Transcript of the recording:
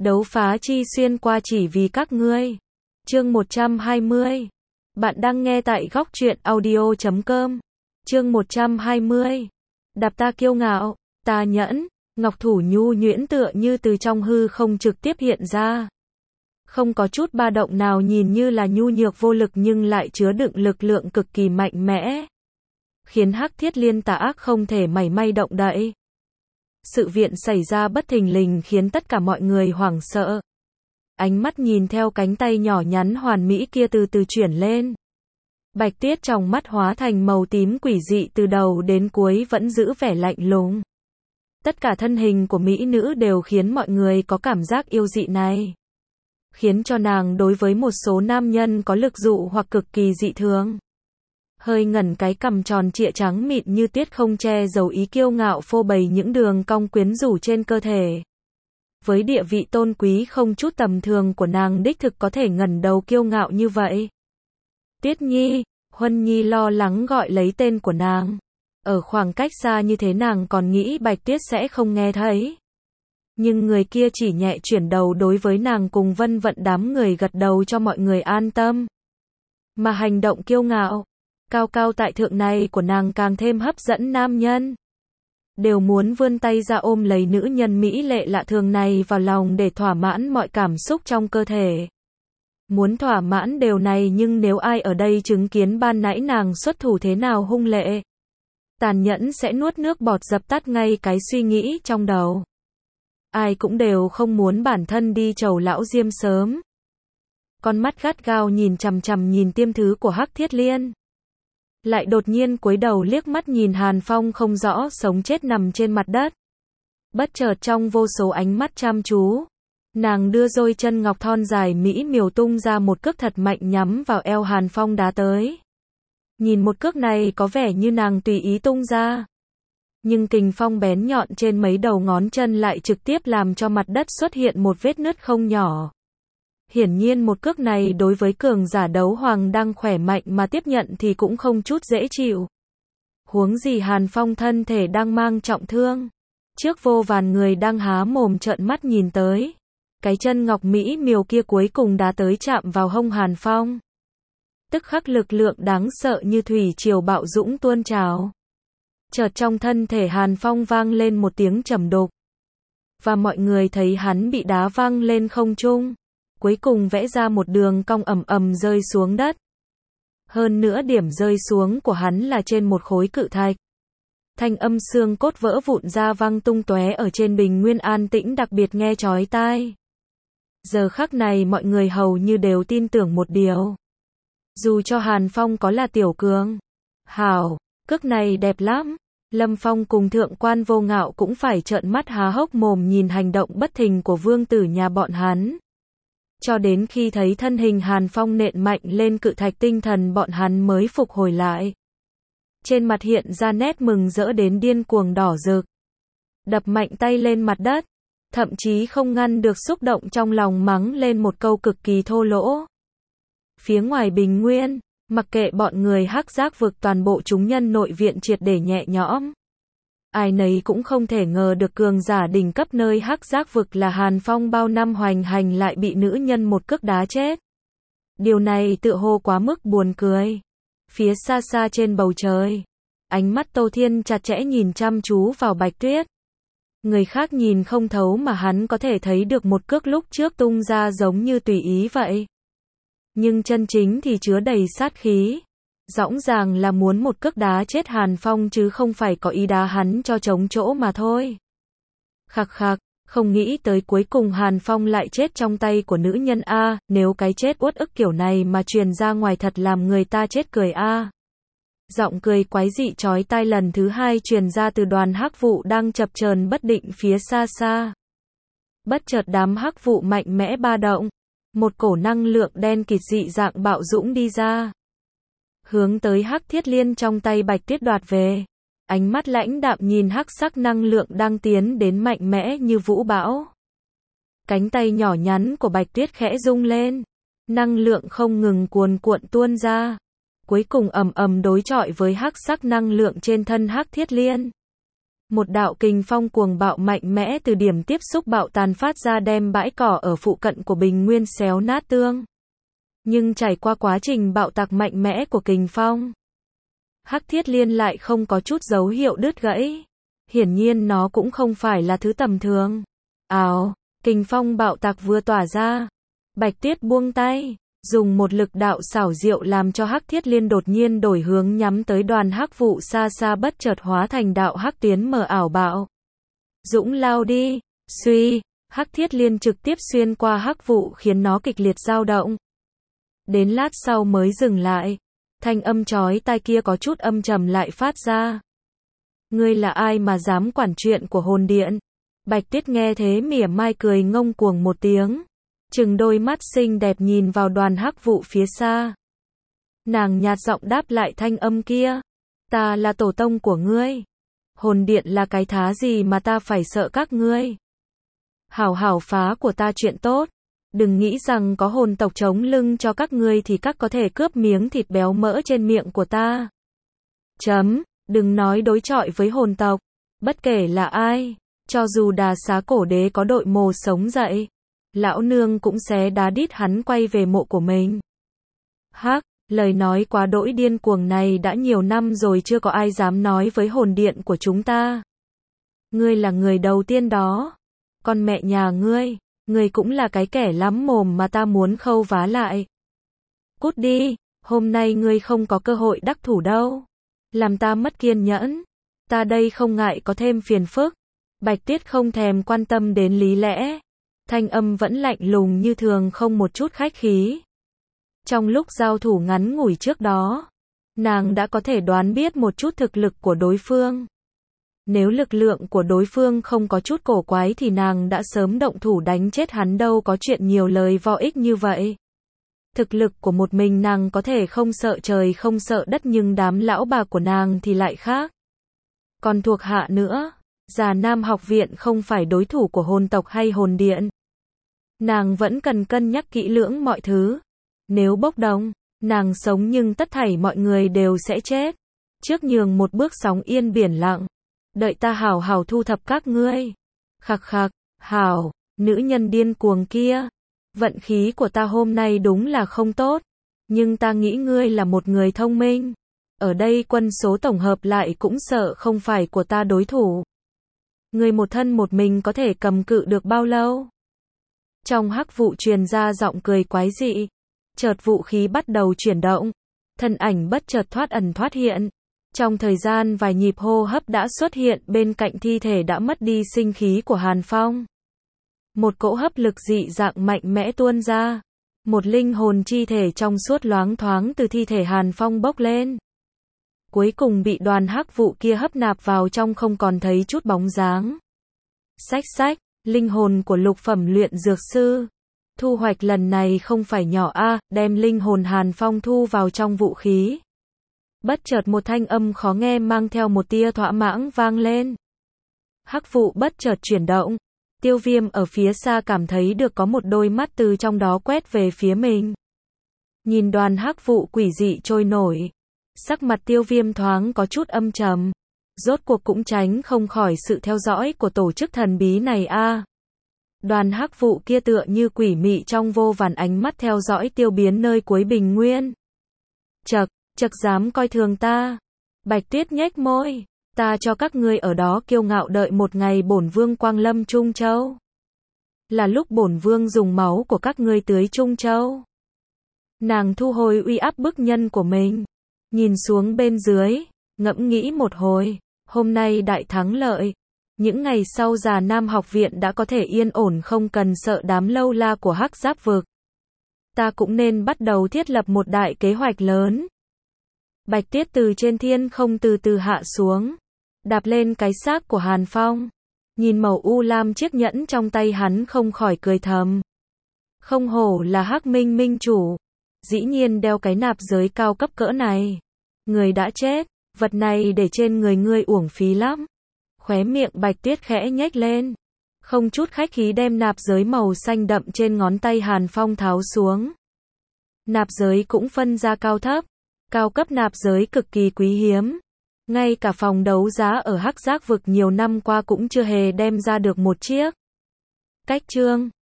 Đấu phá chi xuyên qua chỉ vì các ngươi. Chương 120. Bạn đang nghe tại góc truyện audio.com. Chương 120. Đạp ta kiêu ngạo, ta nhẫn, ngọc thủ nhu nhuyễn tựa như từ trong hư không trực tiếp hiện ra. Không có chút ba động nào, nhìn như là nhu nhược vô lực nhưng lại chứa đựng lực lượng cực kỳ mạnh mẽ, khiến Hắc Thiết Liên tà ác không thể mảy may động đậy. Sự việc xảy ra bất thình lình khiến tất cả mọi người hoảng sợ. Ánh mắt nhìn theo cánh tay nhỏ nhắn hoàn mỹ kia từ từ chuyển lên. Bạch Tuyết trong mắt hóa thành màu tím quỷ dị, từ đầu đến cuối vẫn giữ vẻ lạnh lùng. Tất cả thân hình của mỹ nữ đều khiến mọi người có cảm giác yêu dị này, khiến cho nàng đối với một số nam nhân có lực dụ hoặc cực kỳ dị thường. Hơi ngẩn cái cằm tròn trịa trắng mịn như tuyết không che giấu ý kiêu ngạo phô bày những đường cong quyến rũ trên cơ thể. Với địa vị tôn quý không chút tầm thường của nàng, đích thực có thể ngẩng đầu kiêu ngạo như vậy. Tuyết Nhi, Huân Nhi lo lắng gọi lấy tên của nàng. Ở khoảng cách xa như thế nàng còn nghĩ Bạch Tuyết sẽ không nghe thấy. Nhưng người kia chỉ nhẹ chuyển đầu đối với nàng cùng vân vận đám người gật đầu cho mọi người an tâm. Mà hành động kiêu ngạo, cao cao tại thượng này của nàng càng thêm hấp dẫn nam nhân. Đều muốn vươn tay ra ôm lấy nữ nhân mỹ lệ lạ thường này vào lòng để thỏa mãn mọi cảm xúc trong cơ thể. Muốn thỏa mãn điều này, nhưng nếu ai ở đây chứng kiến ban nãy nàng xuất thủ thế nào hung lệ, tàn nhẫn, sẽ nuốt nước bọt dập tắt ngay cái suy nghĩ trong đầu. Ai cũng đều không muốn bản thân đi chầu lão diêm sớm. Con mắt gắt gao nhìn chằm chằm nhìn tiêm thứ của Hắc Thiết Liên. Lại đột nhiên cúi đầu liếc mắt nhìn Hàn Phong không rõ sống chết nằm trên mặt đất. Bất chợt trong vô số ánh mắt chăm chú, nàng đưa đôi chân ngọc thon dài mỹ miều tung ra một cước thật mạnh nhắm vào eo Hàn Phong đá tới. Nhìn một cước này có vẻ như nàng tùy ý tung ra, nhưng kình phong bén nhọn trên mấy đầu ngón chân lại trực tiếp làm cho mặt đất xuất hiện một vết nứt không nhỏ. Hiển nhiên một cước này đối với cường giả đấu hoàng đang khỏe mạnh mà tiếp nhận thì cũng không chút dễ chịu. Huống gì Hàn Phong thân thể đang mang trọng thương. Trước vô vàn người đang há mồm trợn mắt nhìn tới, cái chân ngọc mỹ miều kia cuối cùng đã tới chạm vào hông Hàn Phong. Tức khắc lực lượng đáng sợ như thủy triều bạo dũng tuôn trào. Chợt trong thân thể Hàn Phong vang lên một tiếng trầm đục. Và mọi người thấy hắn bị đá văng lên không trung, cuối cùng vẽ ra một đường cong ầm ầm rơi xuống đất. Hơn nữa điểm rơi xuống của hắn là trên một khối cự thạch. Thanh âm xương cốt vỡ vụn ra vang tung tóe ở trên bình nguyên an tĩnh đặc biệt nghe chói tai. Giờ khắc này mọi người hầu như đều tin tưởng một điều. Dù cho Hàn Phong có là tiểu cường hảo, cước này đẹp lắm. Lâm Phong cùng thượng quan Vô Ngạo cũng phải trợn mắt há hốc mồm nhìn hành động bất thình của vương tử nhà bọn hắn. Cho đến khi thấy thân hình Hàn Phong nện mạnh lên cự thạch, tinh thần bọn hắn mới phục hồi lại. Trên mặt hiện ra nét mừng rỡ đến điên cuồng đỏ rực. Đập mạnh tay lên mặt đất, thậm chí không ngăn được xúc động trong lòng mắng lên một câu cực kỳ thô lỗ. Phía ngoài bình nguyên, mặc kệ bọn người Hắc Giác vực, toàn bộ chúng nhân nội viện triệt để nhẹ nhõm. Ai nấy cũng không thể ngờ được cường giả đỉnh cấp nơi Hắc Giác vực là Hàn Phong bao năm hoành hành lại bị nữ nhân một cước đá chết. Điều này tựa hồ quá mức buồn cười. Phía xa xa trên bầu trời, ánh mắt Tô Thiên chặt chẽ nhìn chăm chú vào Bạch Tuyết. Người khác nhìn không thấu mà hắn có thể thấy được một cước lúc trước tung ra giống như tùy ý vậy. Nhưng chân chính thì chứa đầy sát khí. Rõ ràng là muốn một cước đá chết Hàn Phong chứ không phải có ý đá hắn cho trống chỗ mà thôi. Khặc khặc, không nghĩ tới cuối cùng Hàn Phong lại chết trong tay của nữ nhân a, nếu cái chết uất ức kiểu này mà truyền ra ngoài thật làm người ta chết cười a. Giọng cười quái dị chói tai lần thứ hai truyền ra từ đoàn hắc vụ đang chập chờn bất định phía xa xa. Bất chợt đám hắc vụ mạnh mẽ ba động, một cổ năng lượng đen kịt dị dạng bạo dũng đi ra, hướng tới Hắc Thiết Liên trong tay Bạch Tuyết đoạt về. Ánh mắt lãnh đạm nhìn hắc sắc năng lượng đang tiến đến mạnh mẽ như vũ bão. Cánh tay nhỏ nhắn của Bạch Tuyết khẽ rung lên, năng lượng không ngừng cuồn cuộn tuôn ra, cuối cùng ầm ầm đối chọi với hắc sắc năng lượng trên thân Hắc Thiết Liên. Một đạo kình phong cuồng bạo mạnh mẽ từ điểm tiếp xúc bạo tàn phát ra đem bãi cỏ ở phụ cận của Bình Nguyên xéo nát tương. Nhưng trải qua quá trình bạo tạc mạnh mẽ của kình phong, Hắc Thiết Liên lại không có chút dấu hiệu đứt gãy. Hiển nhiên nó cũng không phải là thứ tầm thường. Ào, kình phong bạo tạc vừa tỏa ra. Bạch Tuyết buông tay, dùng một lực đạo xảo diệu làm cho Hắc Thiết Liên đột nhiên đổi hướng nhắm tới đoàn hắc vụ xa xa, bất chợt hóa thành đạo hắc tiến mờ ảo bạo. Dũng lao đi, suy, Hắc Thiết Liên trực tiếp xuyên qua hắc vụ khiến nó kịch liệt dao động. Đến lát sau mới dừng lại. Thanh âm chói tai kia có chút âm trầm lại phát ra. Ngươi là ai mà dám quản chuyện của hồn điện? Bạch Tuyết nghe thế mỉa mai cười ngông cuồng một tiếng. Trừng đôi mắt xinh đẹp nhìn vào đoàn hắc vụ phía xa. Nàng nhạt giọng đáp lại thanh âm kia. Ta là tổ tông của ngươi. Hồn điện là cái thá gì mà ta phải sợ các ngươi? Hảo hảo phá của ta chuyện tốt. Đừng nghĩ rằng có hồn tộc chống lưng cho các ngươi thì các có thể cướp miếng thịt béo mỡ trên miệng của ta. Đừng nói đối chọi với hồn tộc. Bất kể là ai, cho dù Đà Xá Cổ Đế có đội mồ sống dậy, lão nương cũng xé đá đít hắn quay về mộ của mình. Hắc, lời nói quá đỗi điên cuồng này đã nhiều năm rồi chưa có ai dám nói với hồn điện của chúng ta. Ngươi là người đầu tiên đó. Con mẹ nhà ngươi cũng là cái kẻ lắm mồm mà ta muốn khâu vá lại. Cút đi, hôm nay ngươi không có cơ hội đắc thủ đâu. Làm ta mất kiên nhẫn. Ta đây không ngại có thêm phiền phức. Bạch Tuyết không thèm quan tâm đến lý lẽ. Thanh âm vẫn lạnh lùng như thường, không một chút khách khí. Trong lúc giao thủ ngắn ngủi trước đó, nàng đã có thể đoán biết một chút thực lực của đối phương. Nếu lực lượng của đối phương không có chút cổ quái thì nàng đã sớm động thủ đánh chết hắn, đâu có chuyện nhiều lời vô ích như vậy. Thực lực của một mình nàng có thể không sợ trời không sợ đất, nhưng đám lão bà của nàng thì lại khác. Còn thuộc hạ nữa, Già Nam học viện không phải đối thủ của hồn tộc hay hồn điện. Nàng vẫn cần cân nhắc kỹ lưỡng mọi thứ. Nếu bốc đồng, nàng sống nhưng tất thảy mọi người đều sẽ chết. Trước nhường một bước sóng yên biển lặng. Đợi ta hảo hảo thu thập các ngươi. Khặc khặc, hảo, nữ nhân điên cuồng kia. Vận khí của ta hôm nay đúng là không tốt. Nhưng ta nghĩ ngươi là một người thông minh. Ở đây quân số tổng hợp lại cũng sợ không phải của ta đối thủ. Ngươi một thân một mình có thể cầm cự được bao lâu? Trong hắc vụ truyền ra giọng cười quái dị. Chợt vũ khí bắt đầu chuyển động. Thân ảnh bất chợt thoát ẩn thoát hiện. Trong thời gian vài nhịp hô hấp đã xuất hiện bên cạnh thi thể đã mất đi sinh khí của Hàn Phong. Một cỗ hấp lực dị dạng mạnh mẽ tuôn ra. Một linh hồn chi thể trong suốt loáng thoáng từ thi thể Hàn Phong bốc lên. Cuối cùng bị đoàn hắc vụ kia hấp nạp vào trong, không còn thấy chút bóng dáng. Xách, linh hồn của lục phẩm luyện dược sư. Thu hoạch lần này không phải nhỏ a, đem linh hồn Hàn Phong thu vào trong vũ khí. Bất chợt một thanh âm khó nghe mang theo một tia thỏa mãn vang lên. Hắc vụ bất chợt chuyển động. Tiêu Viêm ở phía xa cảm thấy được có một đôi mắt từ trong đó quét về phía mình. Nhìn đoàn hắc vụ quỷ dị trôi nổi. Sắc mặt Tiêu Viêm thoáng có chút âm trầm. Rốt cuộc cũng tránh không khỏi sự theo dõi của tổ chức thần bí này a. Đoàn hắc vụ kia tựa như quỷ mị trong vô vàn ánh mắt theo dõi Tiêu Biến nơi cuối bình nguyên. Chậc dám coi thường ta. Bạch Tuyết nhếch môi. Ta cho các ngươi ở đó kiêu ngạo đợi một ngày bổn vương quang lâm Trung Châu. Là lúc bổn vương dùng máu của các ngươi tưới Trung Châu. Nàng thu hồi uy áp bức nhân của mình. Nhìn xuống bên dưới, ngẫm nghĩ một hồi. Hôm nay đại thắng lợi. Những ngày sau Già Nam học viện đã có thể yên ổn, không cần sợ đám lâu la của Hắc Giáp vực. Ta cũng nên bắt đầu thiết lập một đại kế hoạch lớn. Bạch Tuyết từ trên thiên không từ từ hạ xuống. Đạp lên cái xác của Hàn Phong. Nhìn màu u lam chiếc nhẫn trong tay hắn không khỏi cười thầm. Không hổ là Hắc Minh minh chủ. Dĩ nhiên đeo cái nạp giới cao cấp cỡ này. Người đã chết, vật này để trên người ngươi uổng phí lắm. Khóe miệng Bạch Tuyết khẽ nhếch lên. Không chút khách khí đem nạp giới màu xanh đậm trên ngón tay Hàn Phong tháo xuống. Nạp giới cũng phân ra cao thấp. Cao cấp nạp giới cực kỳ quý hiếm. Ngay cả phòng đấu giá ở Hắc Giác Vực nhiều năm qua cũng chưa hề đem ra được một chiếc. Cách chương